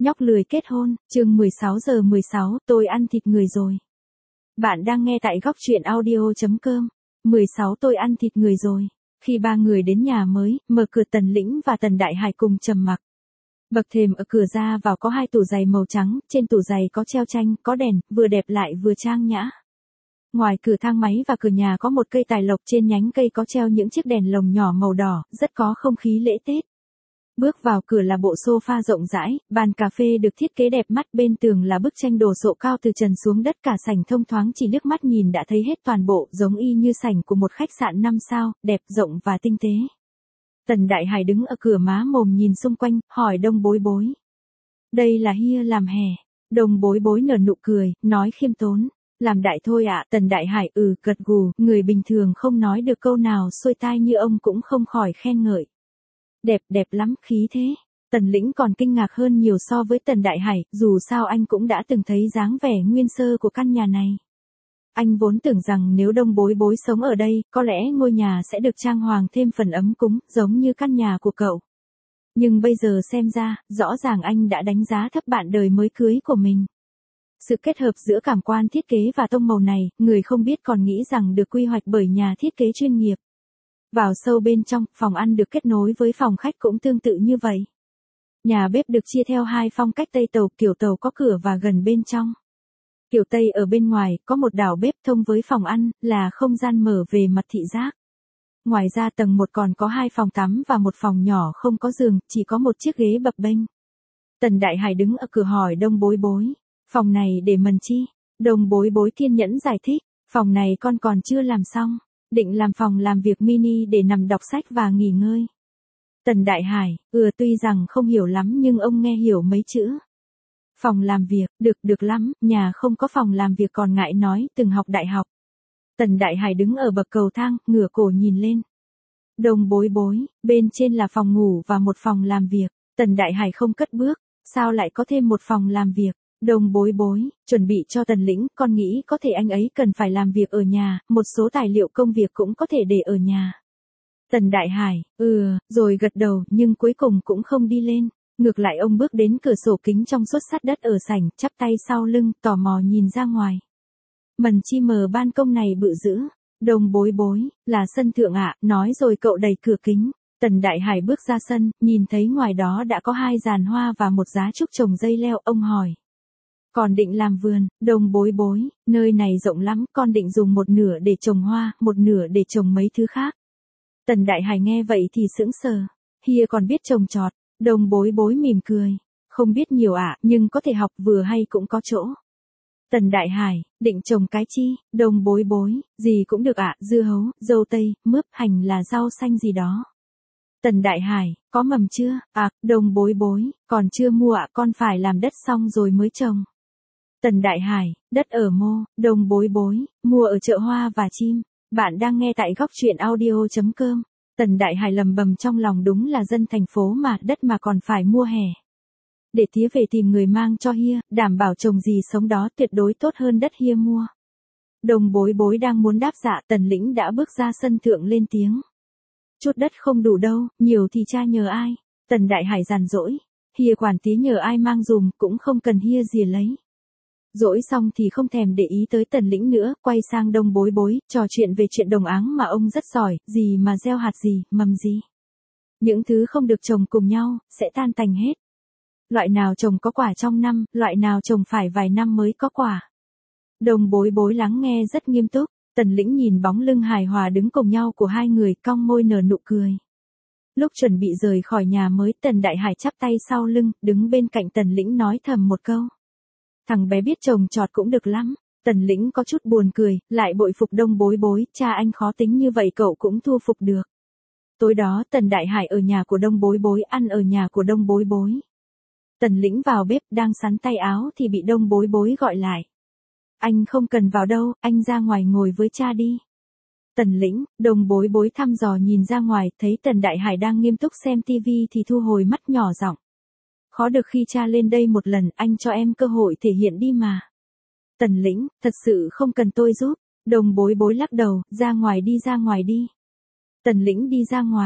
Nhóc lười kết hôn, chương 16:16, tôi ăn thịt người rồi. Bạn đang nghe tại góc truyện audio.com. 16 tôi ăn thịt người rồi. Khi ba người đến nhà mới, mở cửa Tần Lĩnh và Tần Đại Hải cùng trầm mặc. Bậc thềm ở cửa ra vào có hai tủ giày màu trắng, trên tủ giày có treo tranh, có đèn, vừa đẹp lại vừa trang nhã. Ngoài cửa thang máy và cửa nhà có một cây tài lộc, trên nhánh cây có treo những chiếc đèn lồng nhỏ màu đỏ, rất có không khí lễ Tết. Bước vào cửa là bộ sofa rộng rãi, bàn cà phê được thiết kế đẹp mắt, bên tường là bức tranh đồ sộ cao từ trần xuống đất, cả sảnh thông thoáng, chỉ liếc mắt nhìn đã thấy hết toàn bộ, giống y như sảnh của một khách sạn 5 sao, đẹp, rộng và tinh tế. Tần Đại Hải đứng ở cửa má mồm nhìn xung quanh, hỏi Đông Bối Bối. Đây là hia làm hè. Đông Bối Bối nở nụ cười, nói khiêm tốn. Làm đại thôi ạ. Tần Đại Hải gật gù, người bình thường không nói được câu nào xuôi tai như ông cũng không khỏi khen ngợi. Đẹp, đẹp lắm, khí thế. Tần Lĩnh còn kinh ngạc hơn nhiều so với Tần Đại Hải, dù sao anh cũng đã từng thấy dáng vẻ nguyên sơ của căn nhà này. Anh vốn tưởng rằng nếu Đông Bối Bối sống ở đây, có lẽ ngôi nhà sẽ được trang hoàng thêm phần ấm cúng, giống như căn nhà của cậu. Nhưng bây giờ xem ra, rõ ràng anh đã đánh giá thấp bạn đời mới cưới của mình. Sự kết hợp giữa cảm quan thiết kế và tông màu này, người không biết còn nghĩ rằng được quy hoạch bởi nhà thiết kế chuyên nghiệp. Vào sâu bên trong, phòng ăn được kết nối với phòng khách cũng tương tự như vậy. Nhà bếp được chia theo hai phong cách Tây Tàu, kiểu Tàu có cửa và gần bên trong. Kiểu Tây ở bên ngoài, có một đảo bếp thông với phòng ăn, là không gian mở về mặt thị giác. Ngoài ra tầng 1 còn có 2 phòng tắm và một phòng nhỏ không có giường, chỉ có một chiếc ghế bập bênh. Tần Đại Hải đứng ở cửa hỏi Đông Bối Bối, phòng này để mần chi? Đông Bối Bối kiên nhẫn giải thích, phòng này con còn chưa làm xong. Định làm phòng làm việc mini để nằm đọc sách và nghỉ ngơi. Tần Đại Hải, tuy rằng không hiểu lắm nhưng ông nghe hiểu mấy chữ. Phòng làm việc, được lắm, nhà không có phòng làm việc còn ngại nói, từng học đại học. Tần Đại Hải đứng ở bậc cầu thang, ngửa cổ nhìn lên. Đông Bối Bối, bên trên là phòng ngủ và một phòng làm việc. Tần Đại Hải không cất bước, sao lại có thêm một phòng làm việc? Đông Bối Bối, chuẩn bị cho Tần Lĩnh, con nghĩ có thể anh ấy cần phải làm việc ở nhà, một số tài liệu công việc cũng có thể để ở nhà. Tần Đại Hải, rồi gật đầu, nhưng cuối cùng cũng không đi lên. Ngược lại ông bước đến cửa sổ kính trong suốt sát đất ở sảnh, chắp tay sau lưng, tò mò nhìn ra ngoài. Mần chi mờ ban công này bự dữ. Đông Bối Bối, là sân thượng ạ, nói rồi cậu đẩy cửa kính. Tần Đại Hải bước ra sân, nhìn thấy ngoài đó đã có 2 giàn hoa và một giá trúc trồng dây leo, ông hỏi. Còn định làm vườn? Đông Bối Bối, nơi này rộng lắm, con định dùng một nửa để trồng hoa, một nửa để trồng mấy thứ khác. Tần Đại Hải nghe vậy thì sững sờ. Hia còn biết trồng trọt. Đông Bối Bối mỉm cười. Không biết nhiều ạ, nhưng có thể học, vừa hay cũng có chỗ. Tần Đại Hải, định trồng cái chi? Đông Bối Bối, gì cũng được ạ, dưa hấu, dâu tây, mướp, hành là rau xanh gì đó. Tần Đại Hải, có mầm chưa? Đông Bối Bối, còn chưa mua ạ, con phải làm đất xong rồi mới trồng. Tần Đại Hải, đất ở mô. Đông Bối Bối, mua ở chợ Hoa và Chim. Bạn đang nghe tại góc truyện audio.com. Tần Đại Hải lầm bầm trong lòng, đúng là dân thành phố mà, đất mà còn phải mua hè. Để tía về tìm người mang cho hia, đảm bảo trồng gì sống đó tuyệt đối tốt hơn đất hia mua. Đông Bối Bối đang muốn đáp dạ, Tần Lĩnh đã bước ra sân thượng lên tiếng. Chút đất không đủ đâu, nhiều thì cha nhờ ai? Tần Đại Hải giàn dỗi. Hia quản tía nhờ ai mang dùm, cũng không cần hia rìa lấy. Dỗi xong thì không thèm để ý tới Tần Lĩnh nữa, quay sang Đông Bối Bối, trò chuyện về chuyện đồng áng mà ông rất giỏi, gì mà gieo hạt gì, mầm gì. Những thứ không được trồng cùng nhau, sẽ tan tành hết. Loại nào trồng có quả trong năm, loại nào trồng phải vài năm mới có quả. Đông Bối Bối lắng nghe rất nghiêm túc, Tần Lĩnh nhìn bóng lưng hài hòa đứng cùng nhau của hai người, cong môi nở nụ cười. Lúc chuẩn bị rời khỏi nhà mới, Tần Đại Hải chắp tay sau lưng, đứng bên cạnh Tần Lĩnh nói thầm một câu. Thằng bé biết trồng trọt cũng được lắm. Tần Lĩnh có chút buồn cười, lại bội phục Đông Bối Bối, cha anh khó tính như vậy cậu cũng thu phục được. Tối đó Tần Đại Hải ở nhà của Đông Bối Bối, ăn ở nhà của Đông Bối Bối. Tần Lĩnh vào bếp đang sắn tay áo thì bị Đông Bối Bối gọi lại. Anh không cần vào đâu, anh ra ngoài ngồi với cha đi. Tần Lĩnh, Đông Bối Bối thăm dò nhìn ra ngoài, thấy Tần Đại Hải đang nghiêm túc xem tivi thì thu hồi mắt nhỏ giọng. Khó được khi cha lên đây một lần, anh cho em cơ hội thể hiện đi mà. Tần Lĩnh, thật sự không cần tôi giúp. Đông Bối Bối lắc đầu, ra ngoài đi. Tần Lĩnh đi ra ngoài.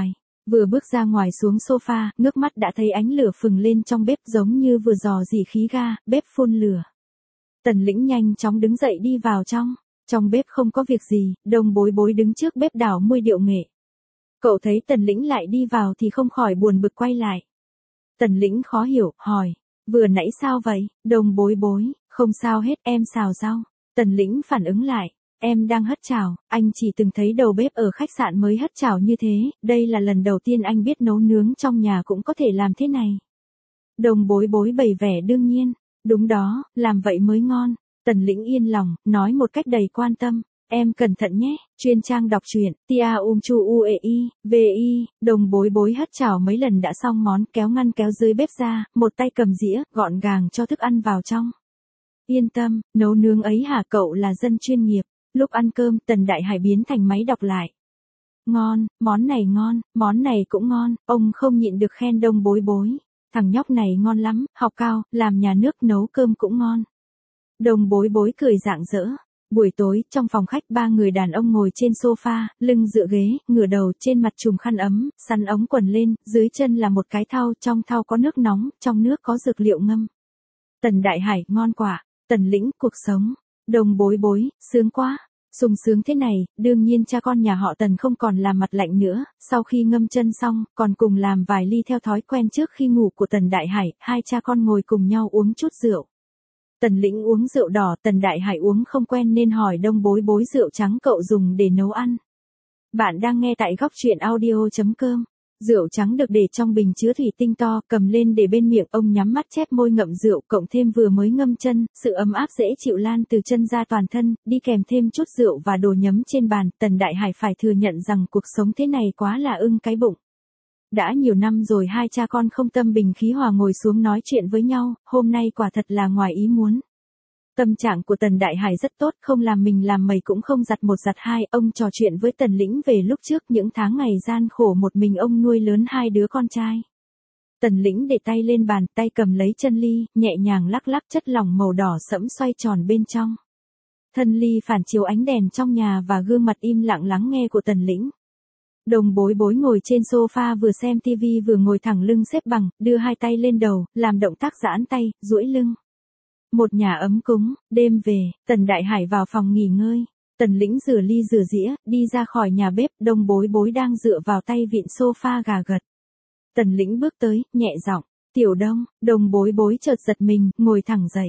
Vừa bước ra ngoài xuống sofa, ngước mắt đã thấy ánh lửa phừng lên trong bếp giống như vừa dò dỉ khí ga, bếp phun lửa. Tần Lĩnh nhanh chóng đứng dậy đi vào trong. Trong bếp không có việc gì, Đồng Bối Bối đứng trước bếp đảo môi điệu nghệ. Cậu thấy Tần Lĩnh lại đi vào thì không khỏi buồn bực quay lại. Tần Lĩnh khó hiểu, hỏi, vừa nãy sao vậy? Đồng Bối Bối, không sao hết, em xào rau. Tần Lĩnh phản ứng lại, em đang hất chảo, anh chỉ từng thấy đầu bếp ở khách sạn mới hất chảo như thế, đây là lần đầu tiên anh biết nấu nướng trong nhà cũng có thể làm thế này. Đồng Bối Bối bày vẻ đương nhiên, đúng đó, làm vậy mới ngon. Tần Lĩnh yên lòng, nói một cách đầy quan tâm, em cẩn thận nhé, chuyên trang đọc truyện, tia chu uei, vi, Đồng Bối Bối hất chảo mấy lần đã xong món, kéo ngăn kéo dưới bếp ra, một tay cầm dĩa, gọn gàng cho thức ăn vào trong. Yên tâm, nấu nướng ấy hả, cậu là dân chuyên nghiệp. Lúc ăn cơm, Tần Đại Hải biến thành máy đọc lại. Ngon, món này cũng ngon, ông không nhịn được khen Đồng Bối Bối. Thằng nhóc này ngon lắm, học cao, làm nhà nước nấu cơm cũng ngon. Đồng Bối Bối cười rạng rỡ. Buổi tối, trong phòng khách ba người đàn ông ngồi trên sofa, lưng dựa ghế, ngửa đầu, trên mặt trùm khăn ấm, sắn ống quần lên, dưới chân là một cái thau, trong thau có nước nóng, trong nước có dược liệu ngâm. Tần Đại Hải, ngon quả. Tần Lĩnh, cuộc sống. Đồng Bối Bối, sướng quá. Sung sướng thế này, đương nhiên cha con nhà họ Tần không còn làm mặt lạnh nữa, sau khi ngâm chân xong, còn cùng làm vài ly theo thói quen trước khi ngủ của Tần Đại Hải, hai cha con ngồi cùng nhau uống chút rượu. Tần Lĩnh uống rượu đỏ, Tần Đại Hải uống không quen nên hỏi Đồng Bối Bối rượu trắng cậu dùng để nấu ăn. Bạn đang nghe tại góc truyện audio.com. Rượu trắng được để trong bình chứa thủy tinh to, cầm lên để bên miệng, ông nhắm mắt chép môi ngậm rượu, cộng thêm vừa mới ngâm chân, sự ấm áp dễ chịu lan từ chân ra toàn thân, đi kèm thêm chút rượu và đồ nhấm trên bàn, Tần Đại Hải phải thừa nhận rằng cuộc sống thế này quá là ưng cái bụng. Đã nhiều năm rồi hai cha con không tâm bình khí hòa ngồi xuống nói chuyện với nhau, hôm nay quả thật là ngoài ý muốn. Tâm trạng của Tần Đại Hải rất tốt, không làm mình làm mày cũng không giặt một giặt hai, ông trò chuyện với Tần Lĩnh về lúc trước những tháng ngày gian khổ một mình ông nuôi lớn hai đứa con trai. Tần Lĩnh để tay lên bàn, tay cầm lấy chân ly, nhẹ nhàng lắc lắc chất lỏng màu đỏ sẫm xoay tròn bên trong. Thân ly phản chiếu ánh đèn trong nhà và gương mặt im lặng lắng nghe của Tần Lĩnh. Đồng Bối Bối ngồi trên sofa vừa xem tivi vừa ngồi thẳng lưng xếp bằng, đưa hai tay lên đầu, làm động tác giãn tay, duỗi lưng. Một nhà ấm cúng, đêm về, Tần Đại Hải vào phòng nghỉ ngơi. Tần Lĩnh rửa ly rửa dĩa, đi ra khỏi nhà bếp, Đồng Bối Bối đang dựa vào tay vịn sofa gà gật. Tần Lĩnh bước tới, nhẹ giọng, Tiểu Đông, Đồng Bối Bối chợt giật mình, ngồi thẳng dậy.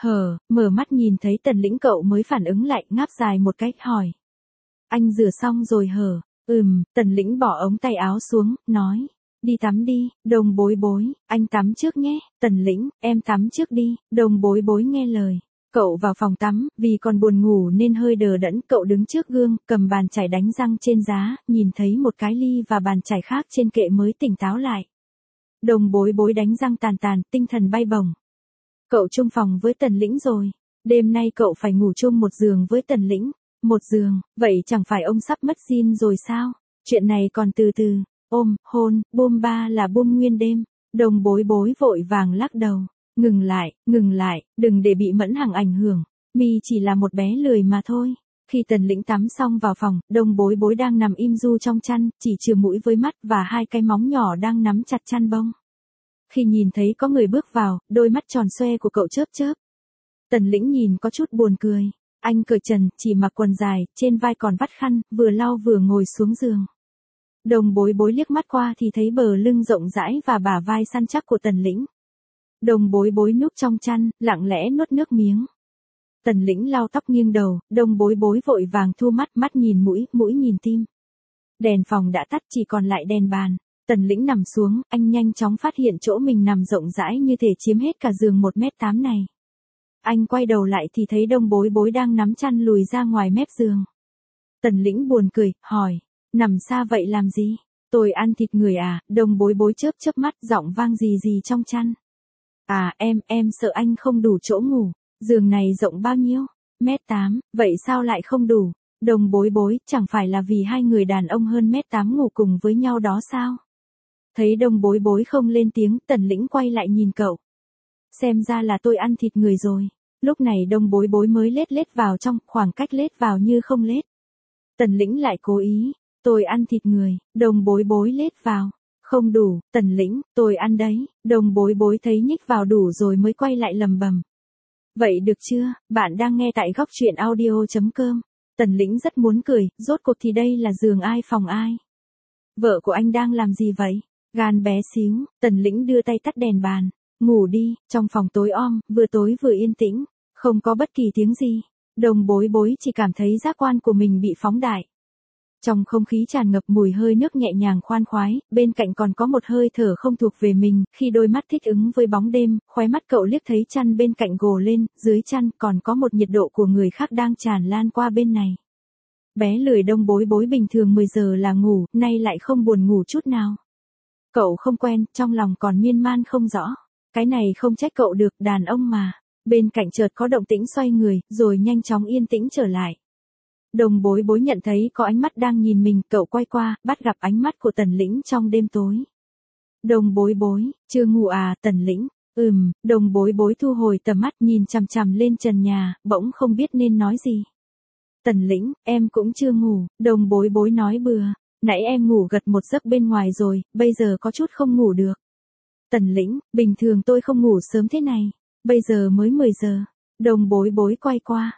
Mở mắt nhìn thấy Tần Lĩnh cậu mới phản ứng lại, ngáp dài một cách hỏi. Anh rửa xong rồi hả? Tần Lĩnh bỏ ống tay áo xuống, nói. Đi tắm đi, Đồng Bối Bối, anh tắm trước nhé. Tần Lĩnh, em tắm trước đi. Đồng Bối Bối nghe lời. Cậu vào phòng tắm, vì còn buồn ngủ nên hơi đờ đẫn, cậu đứng trước gương, cầm bàn chải đánh răng trên giá, nhìn thấy một cái ly và bàn chải khác trên kệ mới tỉnh táo lại. Đồng Bối Bối đánh răng tàn tàn, tinh thần bay bổng. Cậu chung phòng với Tần Lĩnh rồi. Đêm nay cậu phải ngủ chung một giường với Tần Lĩnh. Một giường, vậy chẳng phải ông sắp mất zin rồi sao? Chuyện này còn từ từ. Ôm, hôn, bôm ba là bôm nguyên đêm. Đồng Bối Bối vội vàng lắc đầu. Ngừng lại, đừng để bị Mẫn Hằng ảnh hưởng. Mi chỉ là một bé lười mà thôi. Khi Tần Lĩnh tắm xong vào phòng, Đồng Bối Bối đang nằm im ru trong chăn, chỉ chừa mũi với mắt và hai cái móng nhỏ đang nắm chặt chăn bông. Khi nhìn thấy có người bước vào, đôi mắt tròn xoe của cậu chớp chớp. Tần Lĩnh nhìn có chút buồn cười. Anh cởi trần, chỉ mặc quần dài, trên vai còn vắt khăn, vừa lau vừa ngồi xuống giường. Đồng Bối Bối liếc mắt qua thì thấy bờ lưng rộng rãi và bả vai săn chắc của Tần Lĩnh. Đồng Bối Bối núp trong chăn, lặng lẽ nuốt nước miếng. Tần Lĩnh lau tóc nghiêng đầu, Đồng Bối Bối vội vàng thu mắt, mắt nhìn mũi, mũi nhìn tim. Đèn phòng đã tắt, chỉ còn lại đèn bàn. Tần Lĩnh nằm xuống, anh nhanh chóng phát hiện chỗ mình nằm rộng rãi như thể chiếm hết cả giường 1m8 này. Anh quay đầu lại thì thấy Đồng Bối Bối đang nắm chăn lùi ra ngoài mép giường. Tần Lĩnh buồn cười, hỏi, nằm xa vậy làm gì? Tôi ăn thịt người à? Đồng Bối Bối chớp chớp mắt, giọng vang gì trong chăn. À em sợ anh không đủ chỗ ngủ. Giường này rộng bao nhiêu? 1m8, vậy sao lại không đủ? Đồng Bối Bối, chẳng phải là vì hai người đàn ông hơn 1m8 ngủ cùng với nhau đó sao? Thấy Đồng Bối Bối không lên tiếng, Tần Lĩnh quay lại nhìn cậu. Xem ra là tôi ăn thịt người rồi. Lúc này Đồng Bối Bối mới lết vào trong, khoảng cách lết vào như không lết. Tần Lĩnh lại cố ý. tôi ăn thịt người, Đồng Bối Bối lết vào. Không đủ, Tần Lĩnh, tôi ăn đấy, Đồng Bối Bối thấy nhích vào đủ rồi mới quay lại lầm bầm. Vậy được chưa, bạn đang nghe tại góc truyện audio.com. Tần Lĩnh rất muốn cười, rốt cuộc thì đây là giường ai phòng ai. Vợ của anh đang làm gì vậy? Gan bé xíu, Tần Lĩnh đưa tay tắt đèn bàn. Ngủ đi, trong phòng tối om, vừa tối vừa yên tĩnh, không có bất kỳ tiếng gì. Đồng Bối Bối chỉ cảm thấy giác quan của mình bị phóng đại. Trong không khí tràn ngập mùi hơi nước nhẹ nhàng khoan khoái, bên cạnh còn có một hơi thở không thuộc về mình, khi đôi mắt thích ứng với bóng đêm, khóe mắt cậu liếc thấy chăn bên cạnh gồ lên, dưới chăn còn có một nhiệt độ của người khác đang tràn lan qua bên này. Bé lười Đồng Bối Bối bình thường 10 giờ là ngủ, nay lại không buồn ngủ chút nào. Cậu không quen, trong lòng còn miên man không rõ. Cái này không trách cậu được, đàn ông mà. Bên cạnh chợt có động tĩnh xoay người, rồi nhanh chóng yên tĩnh trở lại. Đồng Bối Bối nhận thấy có ánh mắt đang nhìn mình, cậu quay qua, bắt gặp ánh mắt của Tần Lĩnh trong đêm tối. Đồng Bối Bối, chưa ngủ à, Tần Lĩnh? Đồng Bối Bối thu hồi tầm mắt nhìn chằm chằm lên trần nhà, bỗng không biết nên nói gì. Tần Lĩnh, em cũng chưa ngủ, Đồng Bối Bối nói bừa. Nãy em ngủ gật một giấc bên ngoài rồi, bây giờ có chút không ngủ được. Tần Lĩnh, bình thường tôi không ngủ sớm thế này, bây giờ mới 10 giờ. Đồng Bối Bối quay qua.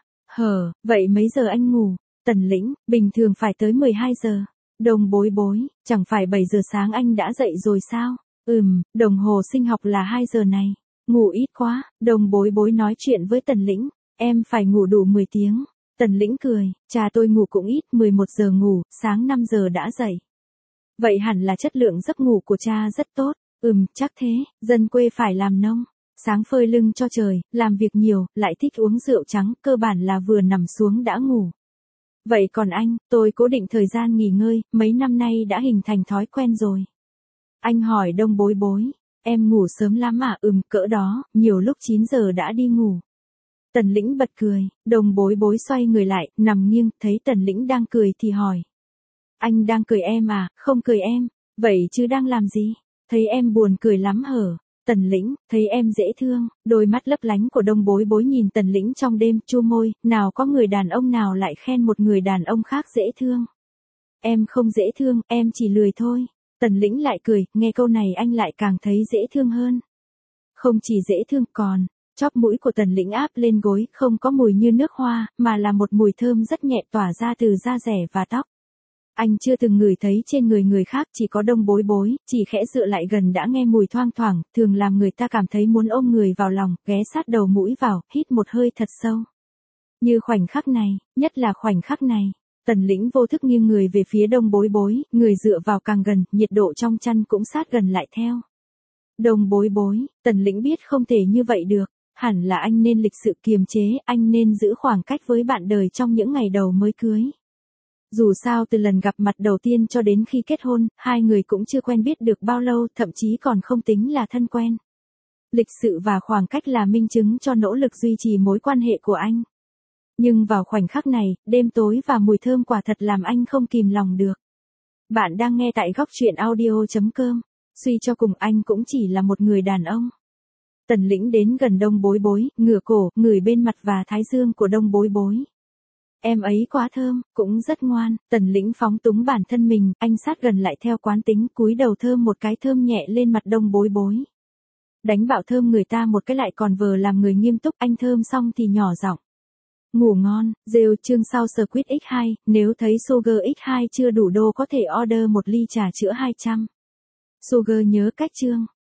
Vậy mấy giờ anh ngủ? Tần Lĩnh, bình thường phải tới 12 giờ. Đồng Bối Bối, chẳng phải 7 giờ sáng anh đã dậy rồi sao? Đồng hồ sinh học là 2 giờ này. Ngủ ít quá, Đồng Bối Bối nói chuyện với Tần Lĩnh. Em phải ngủ đủ 10 tiếng. Tần Lĩnh cười, cha tôi ngủ cũng ít, 11 giờ ngủ, sáng 5 giờ đã dậy. Vậy hẳn là chất lượng giấc ngủ của cha rất tốt. Chắc thế, dân quê phải làm nông. Sáng phơi lưng cho trời, làm việc nhiều, lại thích uống rượu trắng, cơ bản là vừa nằm xuống đã ngủ. Vậy còn anh, tôi cố định thời gian nghỉ ngơi, mấy năm nay đã hình thành thói quen rồi. Anh hỏi Đồng Bối Bối, em ngủ sớm lắm à? Cỡ đó, nhiều lúc 9 giờ đã đi ngủ. Tần Lĩnh bật cười, Đồng Bối Bối xoay người lại, nằm nghiêng, thấy Tần Lĩnh đang cười thì hỏi. Anh đang cười em à? Không cười em, vậy chứ đang làm gì? Thấy em buồn cười lắm hở? Tần Lĩnh, thấy em dễ thương, đôi mắt lấp lánh của Đồng Bối Bối nhìn Tần Lĩnh trong đêm, chu môi, nào có người đàn ông nào lại khen một người đàn ông khác dễ thương. Em không dễ thương, em chỉ lười thôi. Tần Lĩnh lại cười, nghe câu này anh lại càng thấy dễ thương hơn. Không chỉ dễ thương còn, chóp mũi của Tần Lĩnh áp lên gối, không có mùi như nước hoa, mà là một mùi thơm rất nhẹ tỏa ra từ da dẻ và tóc. Anh chưa từng ngửi thấy trên người khác, chỉ có Đồng Bối Bối, chỉ khẽ dựa lại gần đã nghe mùi thoang thoảng, thường làm người ta cảm thấy muốn ôm người vào lòng, ghé sát đầu mũi vào, hít một hơi thật sâu. Như khoảnh khắc này, nhất là khoảnh khắc này, Tần Lĩnh vô thức nghiêng người về phía Đồng Bối Bối, người dựa vào càng gần, nhiệt độ trong chăn cũng sát gần lại theo. Đồng Bối Bối, Tần Lĩnh biết không thể như vậy được, hẳn là anh nên lịch sự kiềm chế, anh nên giữ khoảng cách với bạn đời trong những ngày đầu mới cưới. Dù sao từ lần gặp mặt đầu tiên cho đến khi kết hôn, hai người cũng chưa quen biết được bao lâu, thậm chí còn không tính là thân quen. Lịch sự và khoảng cách là minh chứng cho nỗ lực duy trì mối quan hệ của anh. Nhưng vào khoảnh khắc này, đêm tối và mùi thơm quả thật làm anh không kìm lòng được. Bạn đang nghe tại góc truyện audio.com. Suy cho cùng anh cũng chỉ là một người đàn ông. Tần Lĩnh đến gần Đồng Bối Bối, ngửa cổ, ngửi bên mặt và thái dương của Đồng Bối Bối. Em ấy quá thơm, cũng rất ngoan. Tần Lĩnh phóng túng bản thân mình, anh sát gần lại theo quán tính, cúi đầu thơm một cái thơm nhẹ lên mặt Đồng Bối Bối. Đánh bạo thơm người ta một cái lại còn vờ làm người nghiêm túc, anh thơm xong thì nhỏ giọng. Ngủ ngon, rêu chương sau Squid X2, nếu thấy Sugar X2 chưa đủ đô có thể order một ly trà chữa 200. Sugar nhớ cách chương.